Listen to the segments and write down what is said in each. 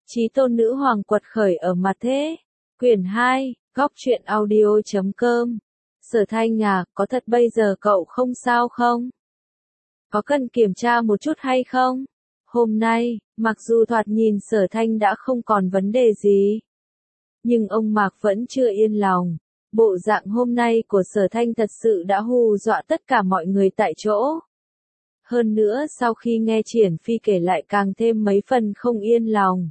Chí tôn nữ hoàng quật khởi ở mặt thế. Quyển 2, góc truyện audio.com. Sở Thanh à, có thật bây giờ cậu không sao không? Có cần kiểm tra một chút hay không? Hôm nay, mặc dù thoạt nhìn Sở Thanh đã không còn vấn đề gì, nhưng ông Mạc vẫn chưa yên lòng. Bộ dạng hôm nay của Sở Thanh thật sự đã hù dọa tất cả mọi người tại chỗ. Hơn nữa sau khi nghe Triển Phi kể lại càng thêm mấy phần không yên lòng.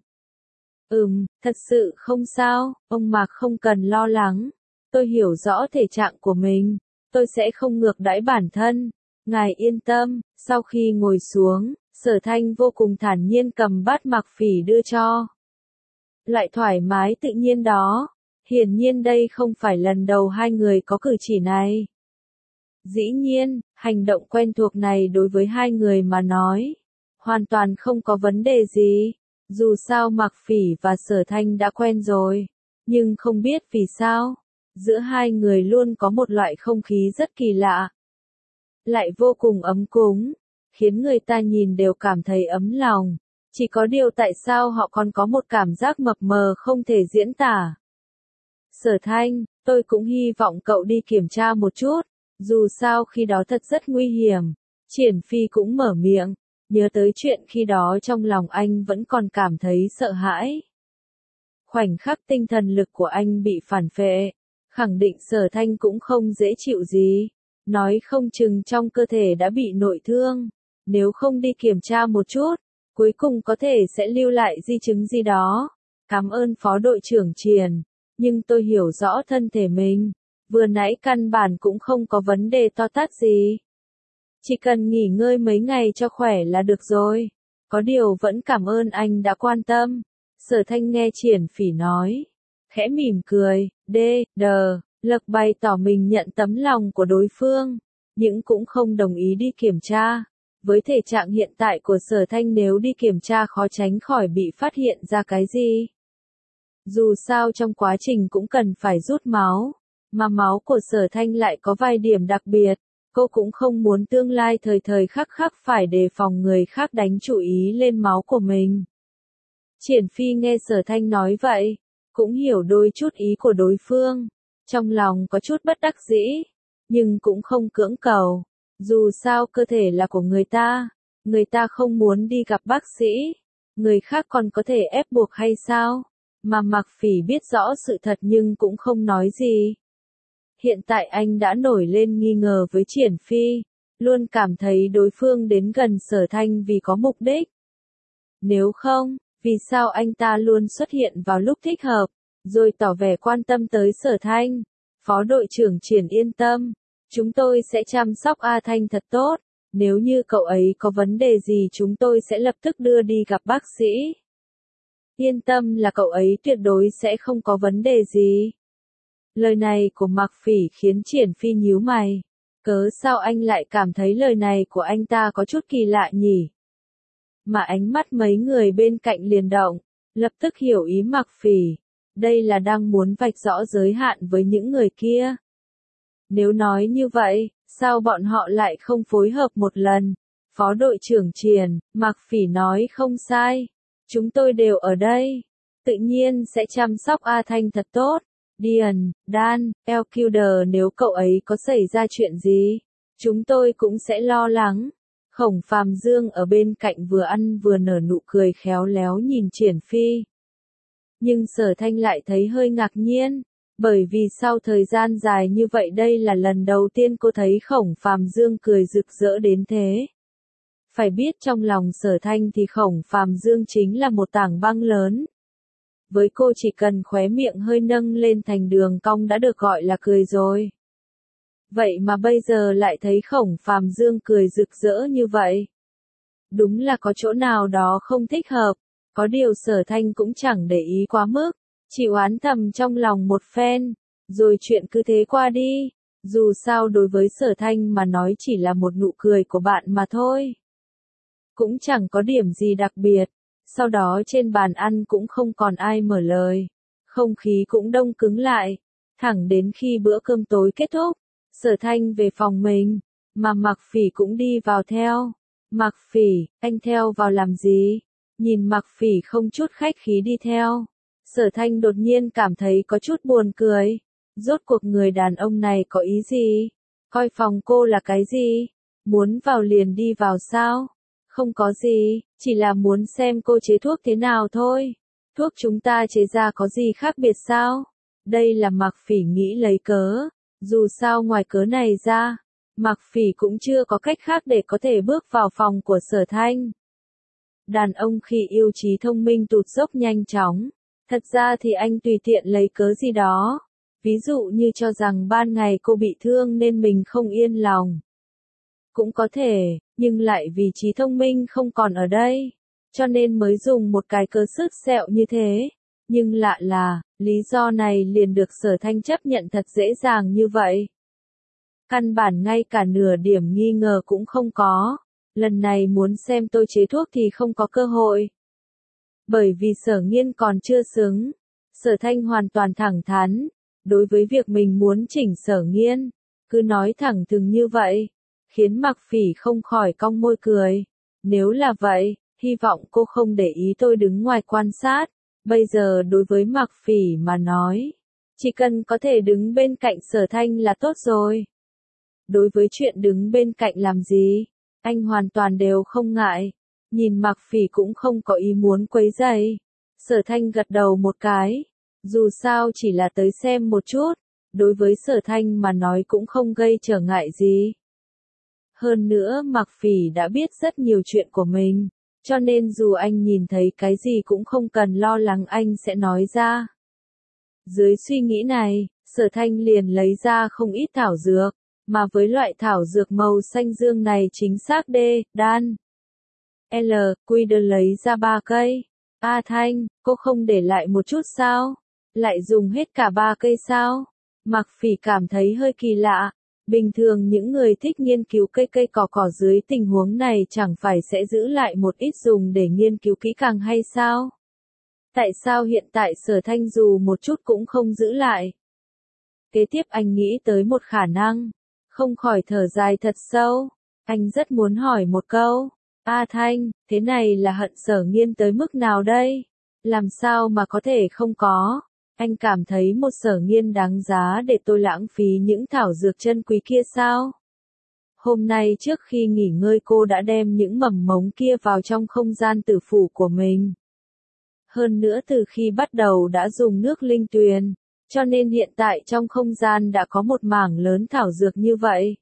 Thật sự không sao, ông Mạc không cần lo lắng. Tôi hiểu rõ thể trạng của mình, tôi sẽ không ngược đãi bản thân. Ngài yên tâm. Sau khi ngồi xuống, Sở Thanh vô cùng thản nhiên cầm bát Mạc Phỉ đưa cho. Loại thoải mái tự nhiên đó. Hiển nhiên đây không phải lần đầu hai người có cử chỉ này. Dĩ nhiên, hành động quen thuộc này đối với hai người mà nói, hoàn toàn không có vấn đề gì. Dù sao Mạc Phỉ và Sở Thanh đã quen rồi, nhưng không biết vì sao, giữa hai người luôn có một loại không khí rất kỳ lạ. Lại vô cùng ấm cúng, khiến người ta nhìn đều cảm thấy ấm lòng. Chỉ có điều tại sao họ còn có một cảm giác mập mờ không thể diễn tả. Sở Thanh, tôi cũng hy vọng cậu đi kiểm tra một chút, dù sao khi đó thật rất nguy hiểm. Triển Phi cũng mở miệng. Nhớ tới chuyện khi đó trong lòng anh vẫn còn cảm thấy sợ hãi. Khoảnh khắc tinh thần lực của anh bị phản phệ, khẳng định Sở Thanh cũng không dễ chịu gì. Nói không chừng trong cơ thể đã bị nội thương. Nếu không đi kiểm tra một chút, cuối cùng có thể sẽ lưu lại di chứng gì đó. Cảm ơn Phó đội trưởng Triển, nhưng tôi hiểu rõ thân thể mình. Vừa nãy căn bản cũng không có vấn đề to tát gì. Chỉ cần nghỉ ngơi mấy ngày cho khỏe là được rồi. Có điều vẫn cảm ơn anh đã quan tâm. Sở Thanh nghe Triển Phỉ nói, khẽ mỉm cười, Lực bày tỏ mình nhận tấm lòng của đối phương, nhưng cũng không đồng ý đi kiểm tra. Với thể trạng hiện tại của Sở Thanh nếu đi kiểm tra khó tránh khỏi bị phát hiện ra cái gì. Dù sao trong quá trình cũng cần phải rút máu, mà máu của Sở Thanh lại có vài điểm đặc biệt. Cô cũng không muốn tương lai thời thời khắc khắc phải đề phòng người khác đánh chú ý lên máu của mình. Triển Phi nghe Sở Thanh nói vậy, cũng hiểu đôi chút ý của đối phương. Trong lòng có chút bất đắc dĩ, nhưng cũng không cưỡng cầu. Dù sao cơ thể là của người ta không muốn đi gặp bác sĩ. Người khác còn có thể ép buộc hay sao? Mà Mạc Phỉ biết rõ sự thật nhưng cũng không nói gì. Hiện tại anh đã nổi lên nghi ngờ với Triển Phi, luôn cảm thấy đối phương đến gần Sở Thanh vì có mục đích. Nếu không, vì sao anh ta luôn xuất hiện vào lúc thích hợp, rồi tỏ vẻ quan tâm tới Sở Thanh? Phó đội trưởng Triển yên tâm, chúng tôi sẽ chăm sóc A Thanh thật tốt, nếu như cậu ấy có vấn đề gì chúng tôi sẽ lập tức đưa đi gặp bác sĩ. Yên tâm là cậu ấy tuyệt đối sẽ không có vấn đề gì. Lời này của Mạc Phỉ khiến Triển Phi nhíu mày. Cớ sao anh lại cảm thấy lời này của anh ta có chút kỳ lạ nhỉ? Mà ánh mắt mấy người bên cạnh liền động, lập tức hiểu ý Mạc Phỉ. Đây là đang muốn vạch rõ giới hạn với những người kia. Nếu nói như vậy, sao bọn họ lại không phối hợp một lần? Phó đội trưởng Triển, Mạc Phỉ nói không sai. Chúng tôi đều ở đây. Tự nhiên sẽ chăm sóc A Thanh thật tốt. Dan, Elkilder nếu cậu ấy có xảy ra chuyện gì, chúng tôi cũng sẽ lo lắng. Khổng Phàm Dương ở bên cạnh vừa ăn vừa nở nụ cười khéo léo nhìn Triển Phi. Nhưng Sở Thanh lại thấy hơi ngạc nhiên, bởi vì sau thời gian dài như vậy đây là lần đầu tiên cô thấy Khổng Phàm Dương cười rực rỡ đến thế. Phải biết trong lòng Sở Thanh thì Khổng Phàm Dương chính là một tảng băng lớn. Với cô chỉ cần khóe miệng hơi nâng lên thành đường cong đã được gọi là cười rồi. Vậy mà bây giờ lại thấy Khổng Phàm Dương cười rực rỡ như vậy. Đúng là có chỗ nào đó không thích hợp, có điều Sở Thanh cũng chẳng để ý quá mức, chỉ oán thầm trong lòng một phen, rồi chuyện cứ thế qua đi. Dù sao đối với Sở Thanh mà nói chỉ là một nụ cười của bạn mà thôi. Cũng chẳng có điểm gì đặc biệt. Sau đó trên bàn ăn cũng không còn ai mở lời. Không khí cũng đông cứng lại. Thẳng đến khi bữa cơm tối kết thúc, Sở Thanh về phòng mình, mà Mạc Phỉ cũng đi vào theo. Mạc Phỉ, anh theo vào làm gì? Nhìn Mạc Phỉ không chút khách khí đi theo. Sở Thanh đột nhiên cảm thấy có chút buồn cười. Rốt cuộc người đàn ông này có ý gì? Coi phòng cô là cái gì? Muốn vào liền đi vào sao? Không có gì, chỉ là muốn xem cô chế thuốc thế nào thôi. Thuốc chúng ta chế ra có gì khác biệt sao? Đây là Mạc Phỉ nghĩ lấy cớ. Dù sao ngoài cớ này ra, Mạc Phỉ cũng chưa có cách khác để có thể bước vào phòng của Sở Thanh. Đàn ông khi yêu trí thông minh tụt dốc nhanh chóng. Thật ra thì anh tùy tiện lấy cớ gì đó. Ví dụ như cho rằng ban ngày cô bị thương nên mình không yên lòng. Cũng có thể, nhưng lại vì trí thông minh không còn ở đây. Cho nên mới dùng một cái cớ sứt sẹo như thế. Nhưng lạ là, lý do này liền được Sở Thanh chấp nhận thật dễ dàng như vậy. Căn bản ngay cả nửa điểm nghi ngờ cũng không có. Lần này muốn xem tôi chế thuốc thì không có cơ hội. Bởi vì Sở Nghiên còn chưa xứng. Sở Thanh hoàn toàn thẳng thắn. Đối với việc mình muốn chỉnh Sở Nghiên, cứ nói thẳng thừng như vậy, khiến Mạc Phỉ không khỏi cong môi cười. Nếu là vậy, hy vọng cô không để ý tôi đứng ngoài quan sát. Bây giờ đối với Mạc Phỉ mà nói, chỉ cần có thể đứng bên cạnh Sở Thanh là tốt rồi. Đối với chuyện đứng bên cạnh làm gì, anh hoàn toàn đều không ngại. Nhìn Mạc Phỉ cũng không có ý muốn quấy rầy. Sở Thanh gật đầu một cái. Dù sao chỉ là tới xem một chút, đối với Sở Thanh mà nói cũng không gây trở ngại gì. Hơn nữa Mạc Phỉ đã biết rất nhiều chuyện của mình, cho nên dù anh nhìn thấy cái gì cũng không cần lo lắng anh sẽ nói ra. Dưới suy nghĩ này, Sở Thanh liền lấy ra không ít thảo dược, mà với loại thảo dược màu xanh dương này chính xác D, đan. L, Quy đơn lấy ra 3 cây. A Thanh, cô không để lại một chút sao? Lại dùng hết cả 3 cây sao? Mạc Phỉ cảm thấy hơi kỳ lạ. Bình thường những người thích nghiên cứu cây cây cỏ dưới tình huống này chẳng phải sẽ giữ lại một ít dùng để nghiên cứu kỹ càng hay sao? Tại sao hiện tại Sở Thanh dù một chút cũng không giữ lại? Kế tiếp anh nghĩ tới một khả năng. Không khỏi thở dài thật sâu. Anh rất muốn hỏi một câu. A Thanh, thế này là hận Sở Nghiên tới mức nào đây? Làm sao mà có thể không có? Anh cảm thấy một Sở Nghiên đáng giá để tôi lãng phí những thảo dược chân quý kia sao? Hôm nay trước khi nghỉ ngơi cô đã đem những mầm mống kia vào trong không gian tử phủ của mình. Hơn nữa từ khi bắt đầu đã dùng nước linh tuyền, cho nên hiện tại trong không gian đã có một mảng lớn thảo dược như vậy.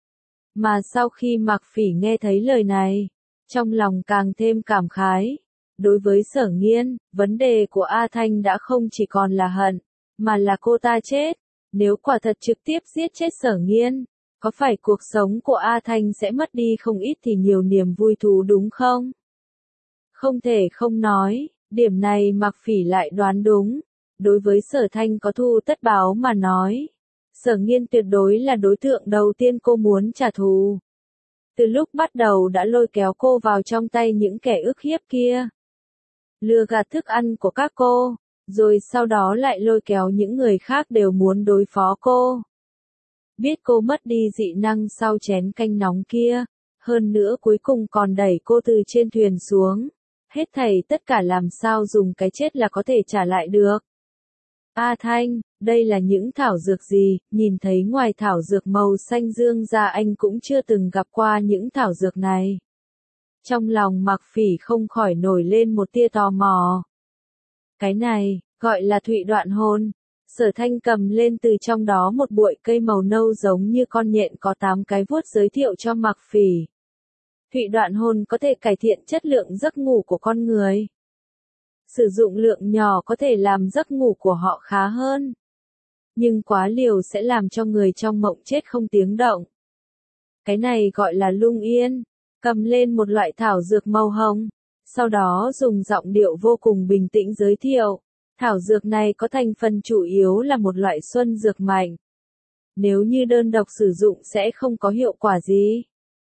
Mà sau khi Mạc Phỉ nghe thấy lời này, trong lòng càng thêm cảm khái. Đối với Sở Nghiên, vấn đề của A Thanh đã không chỉ còn là hận, mà là cô ta chết. Nếu quả thật trực tiếp giết chết Sở Nghiên, có phải cuộc sống của A Thanh sẽ mất đi không ít thì nhiều niềm vui thú đúng không? Không thể không nói, điểm này Mạc Phỉ lại đoán đúng. Đối với Sở Thanh có thù tất báo mà nói, Sở Nghiên tuyệt đối là đối tượng đầu tiên cô muốn trả thù. Từ lúc bắt đầu đã lôi kéo cô vào trong tay những kẻ ức hiếp kia. Lừa gạt thức ăn của các cô, rồi sau đó lại lôi kéo những người khác đều muốn đối phó cô. Biết cô mất đi dị năng sau chén canh nóng kia, hơn nữa cuối cùng còn đẩy cô từ trên thuyền xuống. Hết thảy tất cả làm sao dùng cái chết là có thể trả lại được. A Thanh, đây là những thảo dược gì? Nhìn thấy ngoài thảo dược màu xanh dương ra anh cũng chưa từng gặp qua những thảo dược này. Trong lòng Mạc Phỉ không khỏi nổi lên một tia tò mò. Cái này, gọi là thụy đoạn hồn. Sở Thanh cầm lên từ trong đó một bụi cây màu nâu giống như con nhện có 8 cái vuốt giới thiệu cho Mạc Phỉ. Thụy đoạn hồn có thể cải thiện chất lượng giấc ngủ của con người. Sử dụng lượng nhỏ có thể làm giấc ngủ của họ khá hơn. Nhưng quá liều sẽ làm cho người trong mộng chết không tiếng động. Cái này gọi là lung yên. Cầm lên một loại thảo dược màu hồng. Sau đó dùng giọng điệu vô cùng bình tĩnh giới thiệu. Thảo dược này có thành phần chủ yếu là một loại xuân dược mạnh. Nếu như đơn độc sử dụng sẽ không có hiệu quả gì.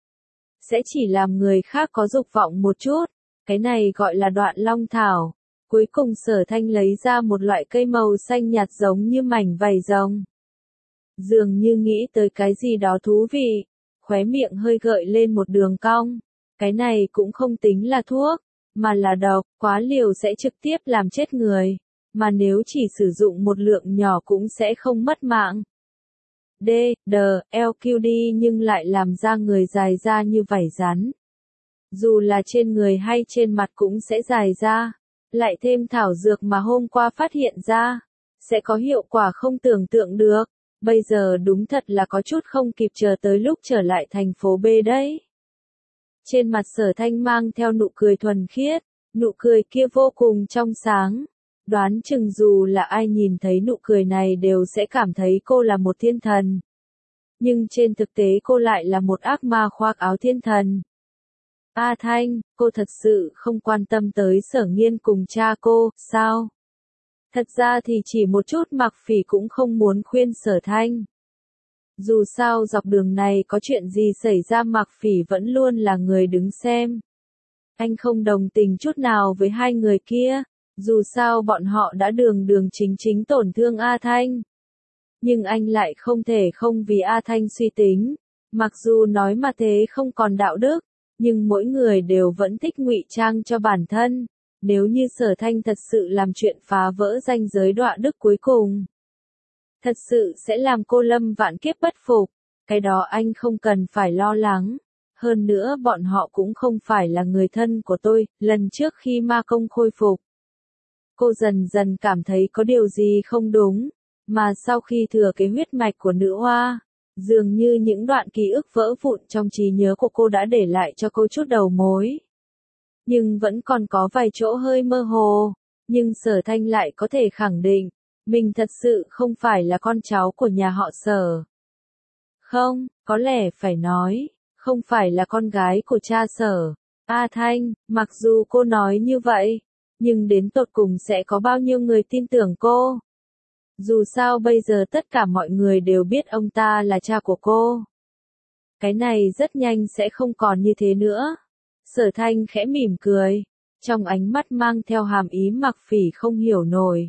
Sẽ chỉ làm người khác có dục vọng một chút. Cái này gọi là đoạn long thảo. Cuối cùng Sở Thanh lấy ra một loại cây màu xanh nhạt giống như mảnh vảy rồng. Dường như nghĩ tới cái gì đó thú vị. Khóe miệng hơi gợi lên một đường cong. Cái này cũng không tính là thuốc. mà là độc, quá liều sẽ trực tiếp làm chết người, mà nếu chỉ sử dụng một lượng nhỏ cũng sẽ không mất mạng. D, D, LQD nhưng lại làm da người dài ra như vảy rắn. Dù là trên người hay trên mặt cũng sẽ dài ra. Lại thêm thảo dược mà hôm qua phát hiện ra, sẽ có hiệu quả không tưởng tượng được. Bây giờ đúng thật là có chút không kịp chờ tới lúc trở lại thành phố B đấy. Trên mặt Sở Thanh mang theo nụ cười thuần khiết, nụ cười kia vô cùng trong sáng. Đoán chừng dù là ai nhìn thấy nụ cười này đều sẽ cảm thấy cô là một thiên thần. Nhưng trên thực tế cô lại là một ác ma khoác áo thiên thần. A Thanh, cô thật sự không quan tâm tới Sở Nghiên cùng cha cô, sao? Thật ra thì chỉ một chút Mạc Phỉ cũng không muốn khuyên Sở Thanh. Dù sao dọc đường này có chuyện gì xảy ra Mạc Phỉ vẫn luôn là người đứng xem. Anh không đồng tình chút nào với hai người kia, dù sao bọn họ đã đường đường chính chính tổn thương A Thanh. Nhưng anh lại không thể không vì A Thanh suy tính, mặc dù nói mà thế không còn đạo đức, nhưng mỗi người đều vẫn thích ngụy trang cho bản thân. Nếu như Sở Thanh thật sự làm chuyện phá vỡ ranh giới đọa đức cuối cùng, thật sự sẽ làm cô lâm vạn kiếp bất phục, cái đó anh không cần phải lo lắng. Hơn nữa bọn họ cũng không phải là người thân của tôi, lần trước khi ma công khôi phục. Cô dần dần cảm thấy có điều gì không đúng, mà sau khi thừa cái huyết mạch của nữ hoa, dường như những đoạn ký ức vỡ vụn trong trí nhớ của cô đã để lại cho cô chút đầu mối. Nhưng vẫn còn có vài chỗ hơi mơ hồ, nhưng Sở Thanh lại có thể khẳng định, mình thật sự không phải là con cháu của nhà họ Sở. Không, có lẽ phải nói, không phải là con gái của cha Sở. A Thanh, mặc dù cô nói như vậy, nhưng đến tột cùng sẽ có bao nhiêu người tin tưởng cô? Dù sao bây giờ tất cả mọi người đều biết ông ta là cha của cô. Cái này rất nhanh sẽ không còn như thế nữa. Sở Thanh khẽ mỉm cười, trong ánh mắt mang theo hàm ý Mạc Phỉ không hiểu nổi.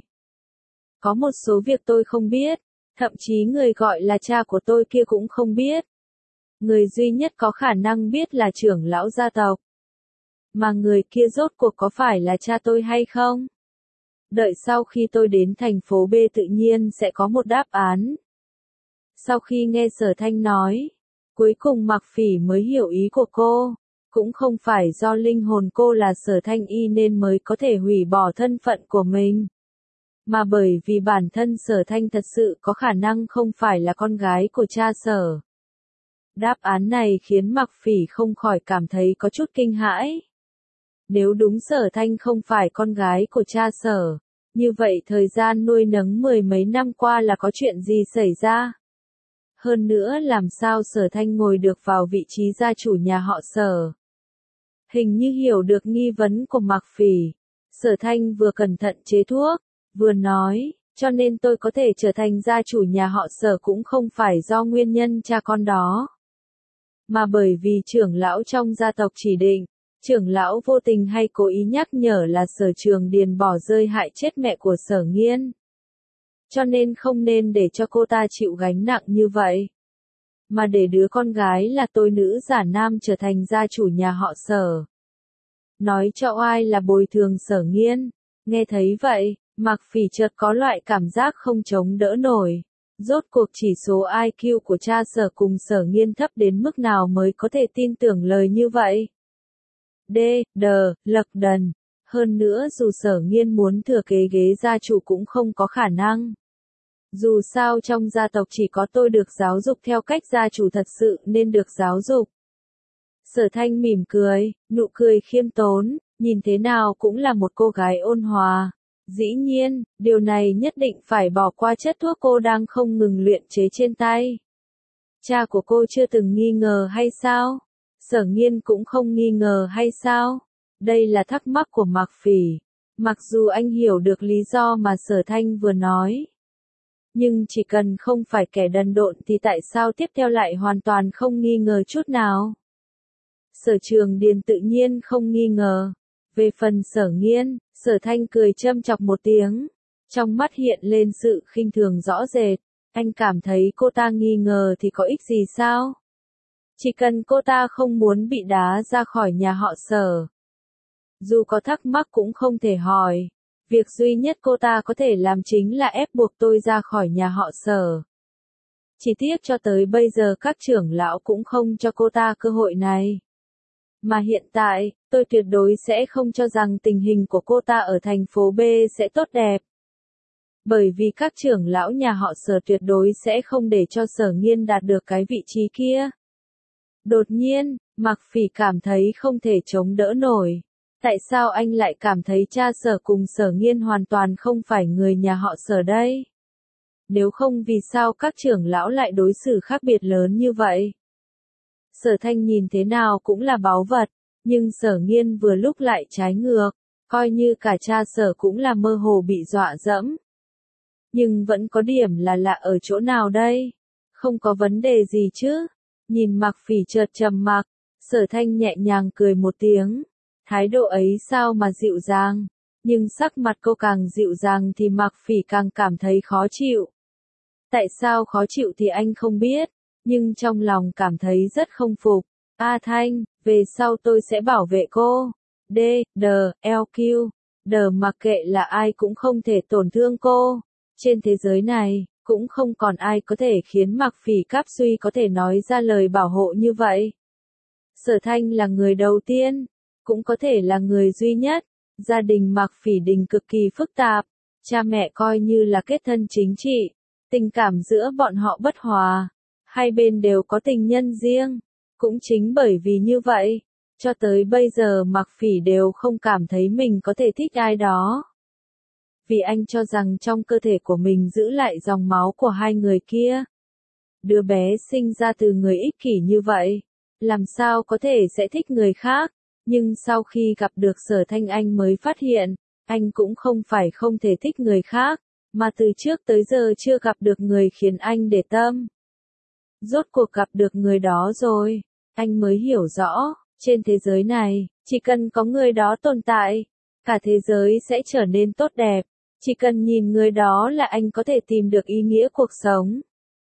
Có một số việc tôi không biết, thậm chí người gọi là cha của tôi kia cũng không biết. Người duy nhất có khả năng biết là trưởng lão gia tộc. Mà người kia rốt cuộc có phải là cha tôi hay không? Đợi sau khi tôi đến thành phố B tự nhiên sẽ có một đáp án. Sau khi nghe Sở Thanh nói, cuối cùng Mạc Phỉ mới hiểu ý của cô. Cũng không phải do linh hồn cô là Sở Thanh Y nên mới có thể hủy bỏ thân phận của mình. Mà bởi vì bản thân Sở Thanh thật sự có khả năng không phải là con gái của cha Sở. Đáp án này khiến Mạc Phỉ không khỏi cảm thấy có chút kinh hãi. Nếu đúng Sở Thanh không phải con gái của cha Sở, như vậy thời gian nuôi nấng mười mấy năm qua là có chuyện gì xảy ra? Hơn nữa làm sao Sở Thanh ngồi được vào vị trí gia chủ nhà họ Sở? Hình như hiểu được nghi vấn của Mạc Phỉ. Sở Thanh vừa cẩn thận chế thuốc, vừa nói, cho nên tôi có thể trở thành gia chủ nhà họ Sở cũng không phải do nguyên nhân cha con đó. Mà bởi vì trưởng lão trong gia tộc chỉ định, trưởng lão vô tình hay cố ý nhắc nhở là Sở Trường Điền bỏ rơi hại chết mẹ của Sở Nghiên. Cho nên không nên để cho cô ta chịu gánh nặng như vậy. Mà để đứa con gái là tôi nữ giả nam trở thành gia chủ nhà họ Sở. Nói cho oai là bồi thường Sở Nghiên. Nghe thấy vậy, Mạc Phỉ chợt có loại cảm giác không chống đỡ nổi. Rốt cuộc chỉ số IQ của cha Sở cùng Sở Nghiên thấp đến mức nào mới có thể tin tưởng lời như vậy? D, D, Lật Đần. Hơn nữa dù Sở Nghiên muốn thừa kế ghế gia chủ cũng không có khả năng. Dù sao trong gia tộc chỉ có tôi được giáo dục theo cách gia chủ thật sự nên được giáo dục. Sở Thanh mỉm cười, nụ cười khiêm tốn, nhìn thế nào cũng là một cô gái ôn hòa. Dĩ nhiên, điều này nhất định phải bỏ qua chất thuốc cô đang không ngừng luyện chế trên tay. Cha của cô chưa từng nghi ngờ hay sao? Sở Nghiên cũng không nghi ngờ hay sao? Đây là thắc mắc của Mạc Phỉ. Mặc dù anh hiểu được lý do mà Sở Thanh vừa nói. Nhưng chỉ cần không phải kẻ đần độn thì tại sao tiếp theo lại hoàn toàn không nghi ngờ chút nào? Sở Trường Điền tự nhiên không nghi ngờ. Về phần Sở Nghiên, Sở Thanh cười châm chọc một tiếng. Trong mắt hiện lên sự khinh thường rõ rệt. Anh cảm thấy cô ta nghi ngờ thì có ích gì sao? Chỉ cần cô ta không muốn bị đá ra khỏi nhà họ Sở. Dù có thắc mắc cũng không thể hỏi. Việc duy nhất cô ta có thể làm chính là ép buộc tôi ra khỏi nhà họ Sở. Chỉ tiếc cho tới bây giờ các trưởng lão cũng không cho cô ta cơ hội này. Mà hiện tại, tôi tuyệt đối sẽ không cho rằng tình hình của cô ta ở thành phố B sẽ tốt đẹp. Bởi vì các trưởng lão nhà họ Sở tuyệt đối sẽ không để cho Sở Nghiên đạt được cái vị trí kia. Đột nhiên, Mạc Phỉ cảm thấy không thể chống đỡ nổi. Tại sao anh lại cảm thấy cha Sở cùng Sở Nghiên hoàn toàn không phải người nhà họ Sở đây? Nếu không vì sao các trưởng lão lại đối xử khác biệt lớn như vậy? Sở Thanh nhìn thế nào cũng là báu vật, nhưng Sở Nghiên vừa lúc lại trái ngược, coi như cả cha Sở cũng là mơ hồ bị dọa dẫm. Nhưng vẫn có điểm là lạ ở chỗ nào đây? Không có vấn đề gì chứ? Nhìn Mạc Phỉ chợt trầm mặc, Sở Thanh nhẹ nhàng cười một tiếng. Thái độ ấy sao mà dịu dàng? Nhưng sắc mặt cô càng dịu dàng thì Mạc Phỉ càng cảm thấy khó chịu. Tại sao khó chịu thì anh không biết, nhưng trong lòng cảm thấy rất không phục. A Thanh, về sau tôi sẽ bảo vệ cô. D, D, LQ, D mặc kệ là ai cũng không thể tổn thương cô. Trên thế giới này, cũng không còn ai có thể khiến Mạc Phỉ Cáp Suy có thể nói ra lời bảo hộ như vậy. Sở Thanh là người đầu tiên, cũng có thể là người duy nhất. Gia đình Mạc Phỉ Đình cực kỳ phức tạp, cha mẹ coi như là kết thân chính trị, tình cảm giữa bọn họ bất hòa, hai bên đều có tình nhân riêng. Cũng chính bởi vì như vậy, cho tới bây giờ Mạc Phỉ đều không cảm thấy mình có thể thích ai đó. Vì anh cho rằng trong cơ thể của mình giữ lại dòng máu của hai người kia. Đứa bé sinh ra từ người ích kỷ như vậy, làm sao có thể sẽ thích người khác, nhưng sau khi gặp được Sở Thanh anh mới phát hiện, anh cũng không phải không thể thích người khác, mà từ trước tới giờ chưa gặp được người khiến anh để tâm. Rốt cuộc gặp được người đó rồi, anh mới hiểu rõ, trên thế giới này, chỉ cần có người đó tồn tại, cả thế giới sẽ trở nên tốt đẹp. Chỉ cần nhìn người đó là anh có thể tìm được ý nghĩa cuộc sống.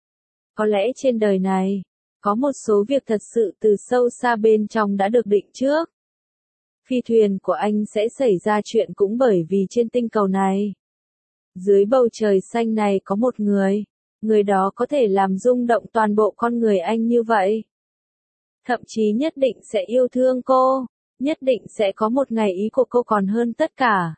Có lẽ trên đời này, có một số việc thật sự từ sâu xa bên trong đã được định trước. Phi thuyền của anh sẽ xảy ra chuyện cũng bởi vì trên tinh cầu này. Dưới bầu trời xanh này có một người đó có thể làm rung động toàn bộ con người anh như vậy. Thậm chí nhất định sẽ yêu thương cô, nhất định sẽ có một ngày ý của cô còn hơn tất cả.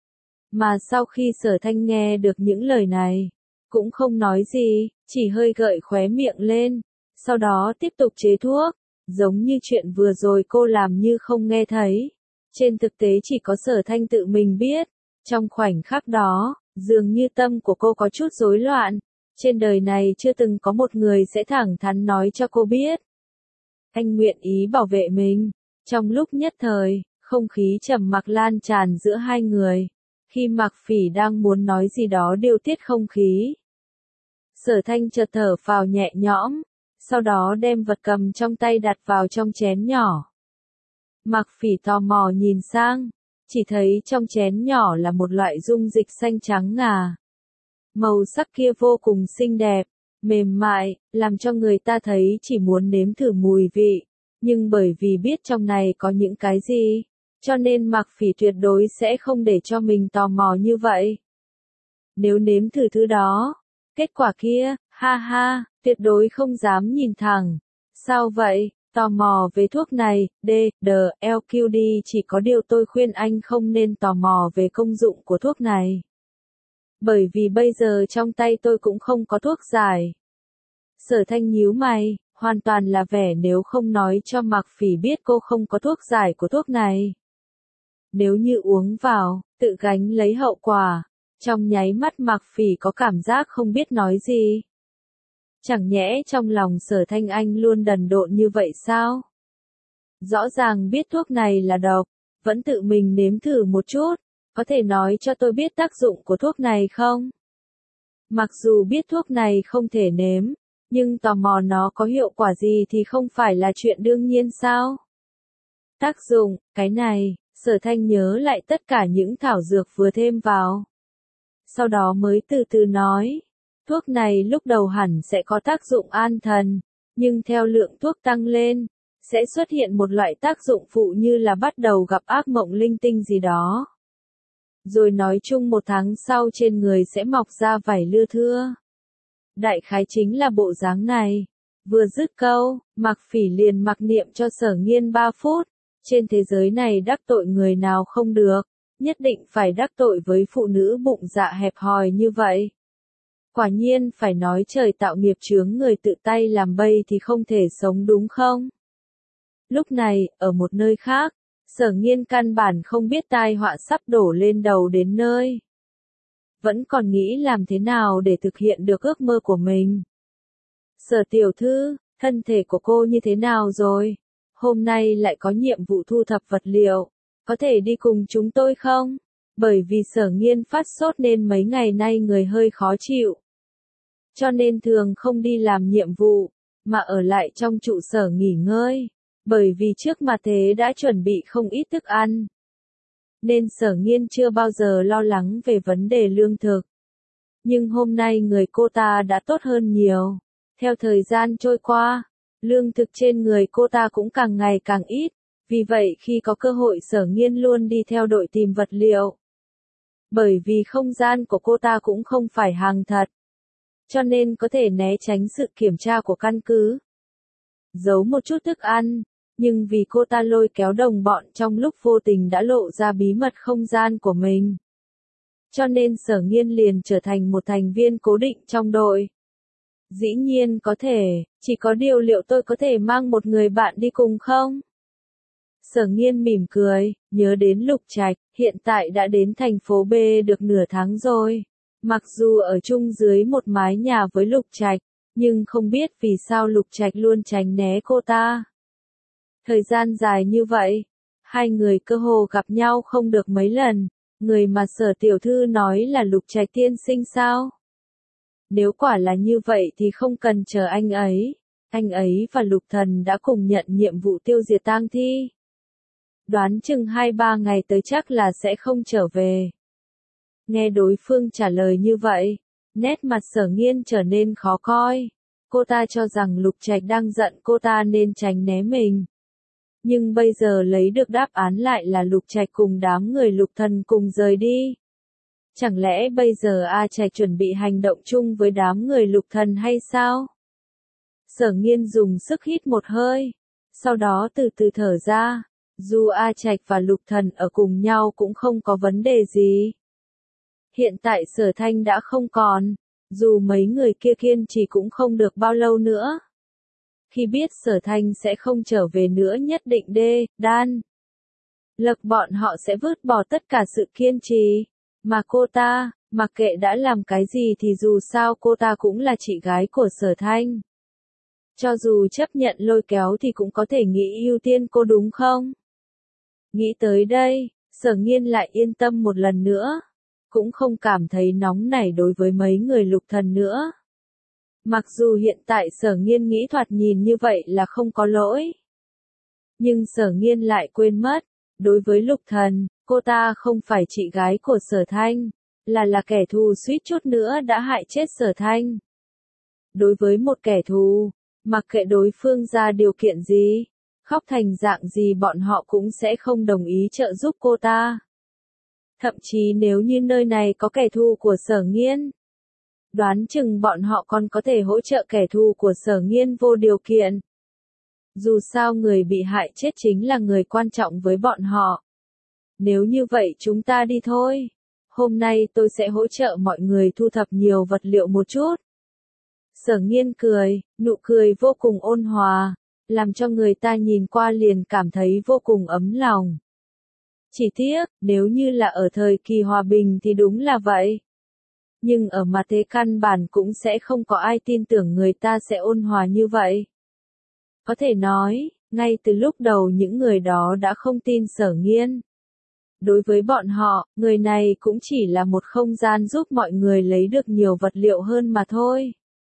Mà sau khi Sở Thanh nghe được những lời này, cũng không nói gì, chỉ hơi gợi khóe miệng lên, sau đó tiếp tục chế thuốc, giống như chuyện vừa rồi cô làm như không nghe thấy. Trên thực tế chỉ có Sở Thanh tự mình biết, trong khoảnh khắc đó, dường như tâm của cô có chút rối loạn, trên đời này chưa từng có một người sẽ thẳng thắn nói cho cô biết. Anh nguyện ý bảo vệ mình. Trong lúc nhất thời, không khí trầm mặc lan tràn giữa hai người. Khi Mạc Phỉ đang muốn nói gì đó điều tiết không khí. Sở Thanh chợt thở phào nhẹ nhõm, sau đó đem vật cầm trong tay đặt vào trong chén nhỏ. Mạc Phỉ tò mò nhìn sang, chỉ thấy trong chén nhỏ là một loại dung dịch xanh trắng ngà. Màu sắc kia vô cùng xinh đẹp, mềm mại, làm cho người ta thấy chỉ muốn nếm thử mùi vị, nhưng bởi vì biết trong này có những cái gì, cho nên Mạc Phỉ tuyệt đối sẽ không để cho mình tò mò như vậy. Nếu nếm thử thứ đó, kết quả kia, ha ha, tuyệt đối không dám nhìn thẳng. Sao vậy? Tò mò về thuốc này, D, D, LQD chỉ có điều tôi khuyên anh không nên tò mò về công dụng của thuốc này. Bởi vì bây giờ trong tay tôi cũng không có thuốc giải. Sở Thanh nhíu mày, hoàn toàn là vẻ nếu không nói cho Mạc Phỉ biết cô không có thuốc giải của thuốc này. Nếu như uống vào, tự gánh lấy hậu quả, trong nháy mắt Mạc Phỉ có cảm giác không biết nói gì. Chẳng nhẽ trong lòng Sở Thanh anh luôn đần độn như vậy sao? Rõ ràng biết thuốc này là độc, vẫn tự mình nếm thử một chút, có thể nói cho tôi biết tác dụng của thuốc này không? Mặc dù biết thuốc này không thể nếm, nhưng tò mò nó có hiệu quả gì thì không phải là chuyện đương nhiên sao? Tác dụng, cái này, Sở Thanh nhớ lại tất cả những thảo dược vừa thêm vào. Sau đó mới từ từ nói, thuốc này lúc đầu hẳn sẽ có tác dụng an thần, nhưng theo lượng thuốc tăng lên, sẽ xuất hiện một loại tác dụng phụ như là bắt đầu gặp ác mộng linh tinh gì đó. Rồi nói chung 1 tháng sau trên người sẽ mọc ra vảy lưa thưa. Đại khái chính là bộ dáng này. Vừa dứt câu, Mạc Phỉ liền mặc niệm cho Sở Nghiên 3 phút. Trên thế giới này đắc tội người nào không được, nhất định phải đắc tội với phụ nữ bụng dạ hẹp hòi như vậy. Quả nhiên phải nói trời tạo nghiệp chướng người tự tay làm bậy thì không thể sống đúng không? Lúc này, ở một nơi khác, Sở Nghiên căn bản không biết tai họa sắp đổ lên đầu đến nơi. Vẫn còn nghĩ làm thế nào để thực hiện được ước mơ của mình. Sở tiểu thư, thân thể của cô như thế nào rồi? Hôm nay lại có nhiệm vụ thu thập vật liệu, có thể đi cùng chúng tôi không? Bởi vì Sở Nghiên phát sốt nên mấy ngày nay người hơi khó chịu. Cho nên thường không đi làm nhiệm vụ, mà ở lại trong trụ sở nghỉ ngơi. Bởi vì trước mà thế đã chuẩn bị không ít thức ăn. Nên Sở Nghiên chưa bao giờ lo lắng về vấn đề lương thực. Nhưng hôm nay người cô ta đã tốt hơn nhiều. Theo thời gian trôi qua, lương thực trên người cô ta cũng càng ngày càng ít. Vì vậy khi có cơ hội Sở Nghiên luôn đi theo đội tìm vật liệu. Bởi vì không gian của cô ta cũng không phải hàng thật. Cho nên có thể né tránh sự kiểm tra của căn cứ. Giấu một chút thức ăn. Nhưng vì cô ta lôi kéo đồng bọn trong lúc vô tình đã lộ ra bí mật không gian của mình. Cho nên Sở Nghiên liền trở thành một thành viên cố định trong đội. Dĩ nhiên có thể, chỉ có điều liệu tôi có thể mang một người bạn đi cùng không? Sở Nghiên mỉm cười, nhớ đến Lục Trạch, hiện tại đã đến thành phố B được nửa tháng rồi. Mặc dù ở chung dưới một mái nhà với Lục Trạch, nhưng không biết vì sao Lục Trạch luôn tránh né cô ta. Thời gian dài như vậy, hai người cơ hồ gặp nhau không được mấy lần, người mà Sở tiểu thư nói là Lục Trạch tiên sinh sao? Nếu quả là như vậy thì không cần chờ anh ấy và Lục Thần đã cùng nhận nhiệm vụ tiêu diệt tang thi. Đoán chừng 2-3 ngày tới chắc là sẽ không trở về. Nghe đối phương trả lời như vậy, nét mặt Sở Nghiên trở nên khó coi. Cô ta cho rằng Lục Trạch đang giận cô ta nên tránh né mình. Nhưng bây giờ lấy được đáp án lại là Lục Trạch cùng đám người Lục Thần cùng rời đi. Chẳng lẽ bây giờ A Trạch chuẩn bị hành động chung với đám người Lục Thần hay sao? Sở Nghiên dùng sức hít một hơi, sau đó từ từ thở ra. Dù A Trạch và Lục Thần ở cùng nhau cũng không có vấn đề gì. Hiện tại Sở Thanh đã không còn, dù mấy người kia kiên trì cũng không được bao lâu nữa. Khi biết Sở Thanh sẽ không trở về nữa nhất định đan Lực bọn họ sẽ vứt bỏ tất cả sự kiên trì. Mà cô ta, mặc kệ đã làm cái gì thì dù sao cô ta cũng là chị gái của Sở Thanh. Cho dù chấp nhận lôi kéo thì cũng có thể nghĩ ưu tiên cô đúng không? Nghĩ tới đây, Sở Nghiên lại yên tâm một lần nữa. Cũng không cảm thấy nóng nảy đối với mấy người Lục Thần nữa. Mặc dù hiện tại Sở Nghiên nghĩ thoạt nhìn như vậy là không có lỗi. Nhưng Sở Nghiên lại quên mất, đối với Lục Thần, cô ta không phải chị gái của Sở Thanh, là kẻ thù suýt chút nữa đã hại chết Sở Thanh. Đối với một kẻ thù, mặc kệ đối phương ra điều kiện gì, khóc thành dạng gì bọn họ cũng sẽ không đồng ý trợ giúp cô ta. Thậm chí nếu như nơi này có kẻ thù của Sở Nghiên, đoán chừng bọn họ còn có thể hỗ trợ kẻ thù của Sở Nghiên vô điều kiện. Dù sao người bị hại chết chính là người quan trọng với bọn họ. Nếu như vậy chúng ta đi thôi. Hôm nay tôi sẽ hỗ trợ mọi người thu thập nhiều vật liệu một chút. Sở Nghiên cười, nụ cười vô cùng ôn hòa, làm cho người ta nhìn qua liền cảm thấy vô cùng ấm lòng. Chỉ tiếc, nếu như là ở thời kỳ hòa bình thì đúng là vậy. Nhưng ở mặt thế căn bản cũng sẽ không có ai tin tưởng người ta sẽ ôn hòa như vậy. Có thể nói, ngay từ lúc đầu những người đó đã không tin Sở Nghiên. Đối với bọn họ, người này cũng chỉ là một không gian giúp mọi người lấy được nhiều vật liệu hơn mà thôi.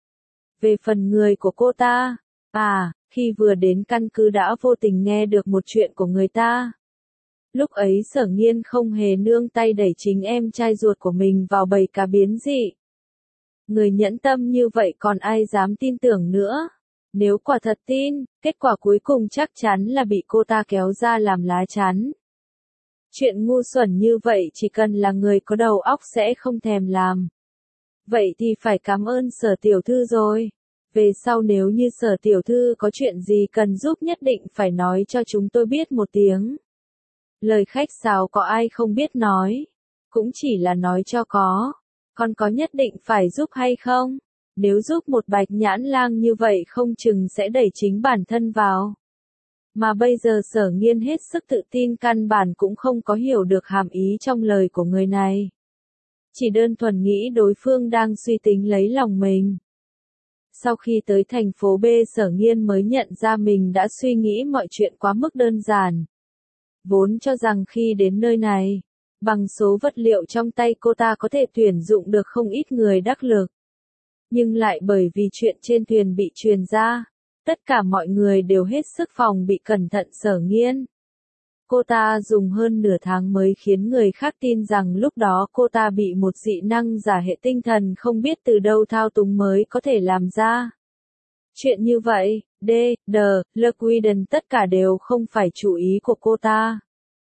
Về phần người của cô ta, khi vừa đến căn cứ đã vô tình nghe được một chuyện của người ta. Lúc ấy Sở Nghiên không hề nương tay đẩy chính em trai ruột của mình vào bầy cá biến dị. Người nhẫn tâm như vậy còn ai dám tin tưởng nữa. Nếu quả thật tin, kết quả cuối cùng chắc chắn là bị cô ta kéo ra làm lá chắn. Chuyện ngu xuẩn như vậy chỉ cần là người có đầu óc sẽ không thèm làm. Vậy thì phải cảm ơn Sở tiểu thư rồi. Về sau nếu như Sở tiểu thư có chuyện gì cần giúp nhất định phải nói cho chúng tôi biết một tiếng. Lời khách sáo có ai không biết nói. Cũng chỉ là nói cho có. Còn có nhất định phải giúp hay không? Nếu giúp một bạch nhãn lang như vậy không chừng sẽ đẩy chính bản thân vào. Mà bây giờ Sở Nghiên hết sức tự tin căn bản cũng không có hiểu được hàm ý trong lời của người này. Chỉ đơn thuần nghĩ đối phương đang suy tính lấy lòng mình. Sau khi tới thành phố B, Sở Nghiên mới nhận ra mình đã suy nghĩ mọi chuyện quá mức đơn giản. Vốn cho rằng khi đến nơi này, bằng số vật liệu trong tay cô ta có thể tuyển dụng được không ít người đắc lực. Nhưng lại bởi vì chuyện trên thuyền bị truyền ra, tất cả mọi người đều hết sức phòng bị cẩn thận Sở Nghiên. Cô ta dùng hơn nửa tháng mới khiến người khác tin rằng lúc đó cô ta bị một dị năng giả hệ tinh thần không biết từ đâu thao túng mới có thể làm ra. Chuyện như vậy, Le Quiden tất cả đều không phải chủ ý của cô ta.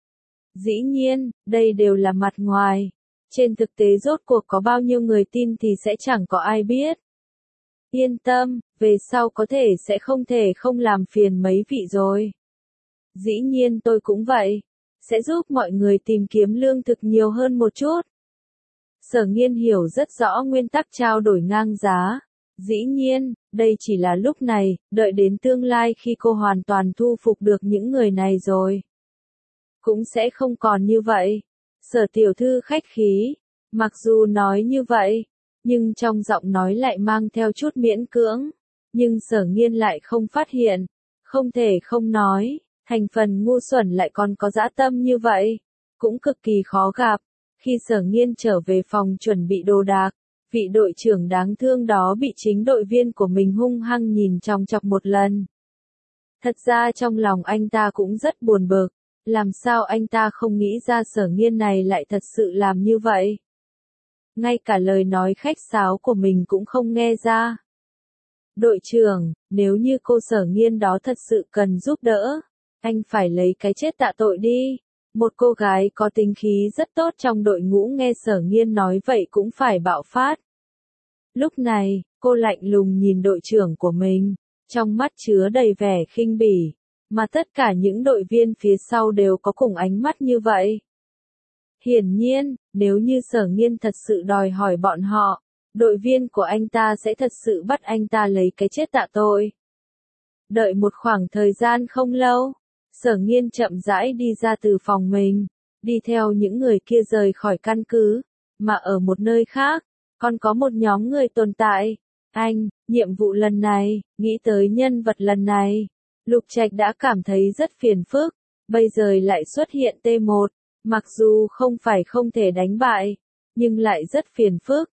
Dĩ nhiên, đây đều là mặt ngoài. Trên thực tế rốt cuộc có bao nhiêu người tin thì sẽ chẳng có ai biết. Yên tâm, về sau có thể sẽ không làm phiền mấy vị rồi. Dĩ nhiên tôi cũng vậy. Sẽ giúp mọi người tìm kiếm lương thực nhiều hơn một chút. Sở Nghiên hiểu rất rõ nguyên tắc trao đổi ngang giá. Dĩ nhiên, đây chỉ là lúc này, đợi đến tương lai khi cô hoàn toàn thu phục được những người này rồi. Cũng sẽ không còn như vậy. Sở tiểu thư khách khí. Mặc dù nói như vậy, nhưng trong giọng nói lại mang theo chút miễn cưỡng. Nhưng Sở Nghiên lại không phát hiện. Không thể không nói, thành phần ngu xuẩn lại còn có dã tâm như vậy. Cũng cực kỳ khó gặp. Khi Sở Nghiên trở về phòng chuẩn bị đồ đạc, vị đội trưởng đáng thương đó bị chính đội viên của mình hung hăng nhìn chòng chọc một lần. Thật ra trong lòng anh ta cũng rất buồn bực. Làm sao anh ta không nghĩ ra Sở Nghiên này lại thật sự làm như vậy? Ngay cả lời nói khách sáo của mình cũng không nghe ra. Đội trưởng, nếu như cô Sở Nghiên đó thật sự cần giúp đỡ, anh phải lấy cái chết tạ tội đi. Một cô gái có tính khí rất tốt trong đội ngũ nghe Sở Nghiên nói vậy cũng phải bạo phát. Lúc này, cô lạnh lùng nhìn đội trưởng của mình, trong mắt chứa đầy vẻ khinh bỉ, mà tất cả những đội viên phía sau đều có cùng ánh mắt như vậy. Hiển nhiên, nếu như Sở Nghiên thật sự đòi hỏi bọn họ, đội viên của anh ta sẽ thật sự bắt anh ta lấy cái chết tạ tội. Đợi một khoảng thời gian không lâu, Sở Nghiên chậm rãi đi ra từ phòng mình, đi theo những người kia rời khỏi căn cứ, mà ở một nơi khác, còn có một nhóm người tồn tại. Nhiệm vụ lần này, nghĩ tới nhân vật lần này, Lục Trạch đã cảm thấy rất phiền phức, bây giờ lại xuất hiện T1, mặc dù không phải không thể đánh bại, nhưng lại rất phiền phức.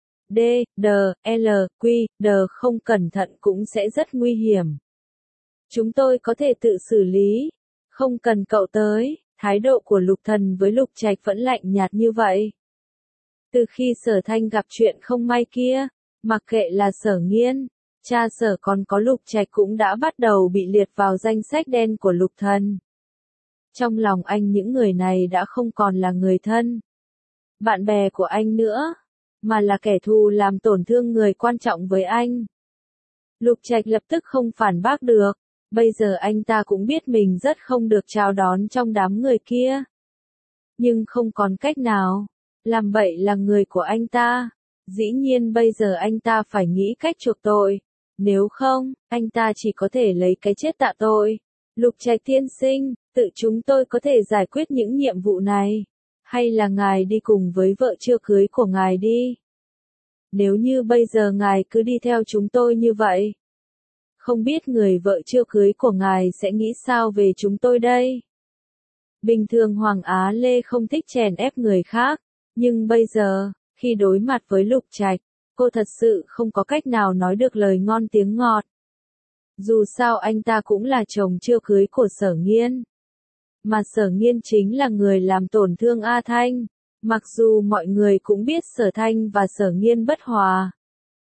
Không cẩn thận cũng sẽ rất nguy hiểm. Chúng tôi có thể tự xử lý, không cần cậu tới. Thái độ của Lục Thần với Lục Trạch vẫn lạnh nhạt như vậy. Từ khi Sở Thanh gặp chuyện không may kia, mặc kệ là Sở Nghiên, cha Sở còn có Lục Trạch cũng đã bắt đầu bị liệt vào danh sách đen của Lục Thần. Trong lòng anh những người này đã không còn là người thân, bạn bè của anh nữa, mà là kẻ thù làm tổn thương người quan trọng với anh. Lục Trạch lập tức không phản bác được, bây giờ anh ta cũng biết mình rất không được chào đón trong đám người kia. Nhưng không còn cách nào, làm bậy là người của anh ta, dĩ nhiên bây giờ anh ta phải nghĩ cách chuộc tội, nếu không, anh ta chỉ có thể lấy cái chết tạ tội. Lục Trạch tiên sinh, tự chúng tôi có thể giải quyết những nhiệm vụ này, hay là ngài đi cùng với vợ chưa cưới của ngài đi? Nếu như bây giờ ngài cứ đi theo chúng tôi như vậy, không biết người vợ chưa cưới của ngài sẽ nghĩ sao về chúng tôi đây? Bình thường Hoàng Á Lê không thích chèn ép người khác, nhưng bây giờ, khi đối mặt với Lục Trạch, cô thật sự không có cách nào nói được lời ngon tiếng ngọt. Dù sao anh ta cũng là chồng chưa cưới của Sở Nghiên. Mà Sở Nghiên chính là người làm tổn thương A Thanh. Mặc dù mọi người cũng biết Sở Thanh và Sở Nghiên bất hòa,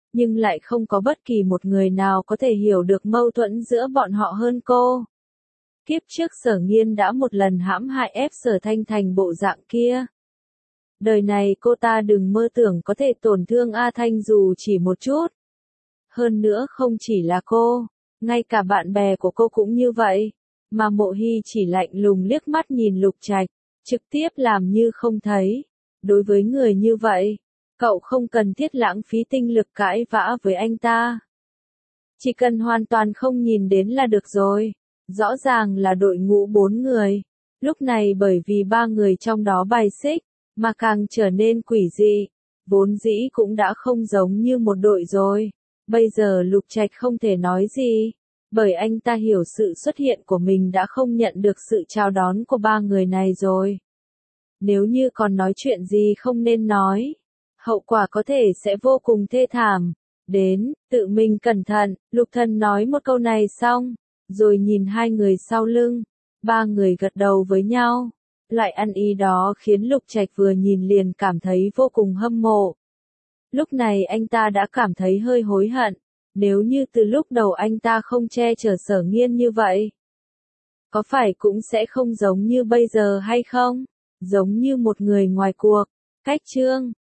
nhưng lại không có bất kỳ một người nào có thể hiểu được mâu thuẫn giữa bọn họ hơn cô. Kiếp trước Sở Nghiên đã một lần hãm hại ép Sở Thanh thành bộ dạng kia. Đời này cô ta đừng mơ tưởng có thể tổn thương A Thanh dù chỉ một chút. Hơn nữa không chỉ là cô, ngay cả bạn bè của cô cũng như vậy. Mà Mộ Hy chỉ lạnh lùng liếc mắt nhìn Lục Trạch, trực tiếp làm như không thấy. Đối với người như vậy, cậu không cần thiết lãng phí tinh lực cãi vã với anh ta. Chỉ cần hoàn toàn không nhìn đến là được rồi. Rõ ràng là đội ngũ 4 người. Lúc này bởi vì 3 người trong đó bài xích, mà càng trở nên quỷ dị. Vốn dĩ cũng đã không giống như một đội rồi. Bây giờ Lục Trạch không thể nói gì. Bởi anh ta hiểu sự xuất hiện của mình đã không nhận được sự chào đón của 3 người này rồi. Nếu như còn nói chuyện gì không nên nói, hậu quả có thể sẽ vô cùng thê thảm. Đến, tự mình cẩn thận, Lục Thần nói một câu này xong, rồi nhìn hai người sau lưng. 3 người gật đầu với nhau. Loại ăn ý đó khiến Lục Trạch vừa nhìn liền cảm thấy vô cùng hâm mộ. Lúc này anh ta đã cảm thấy hơi hối hận. Nếu như từ lúc đầu anh ta không che chở Sở Nghiên như vậy, có phải cũng sẽ không giống như bây giờ hay không? Giống như một người ngoài cuộc. Cách chương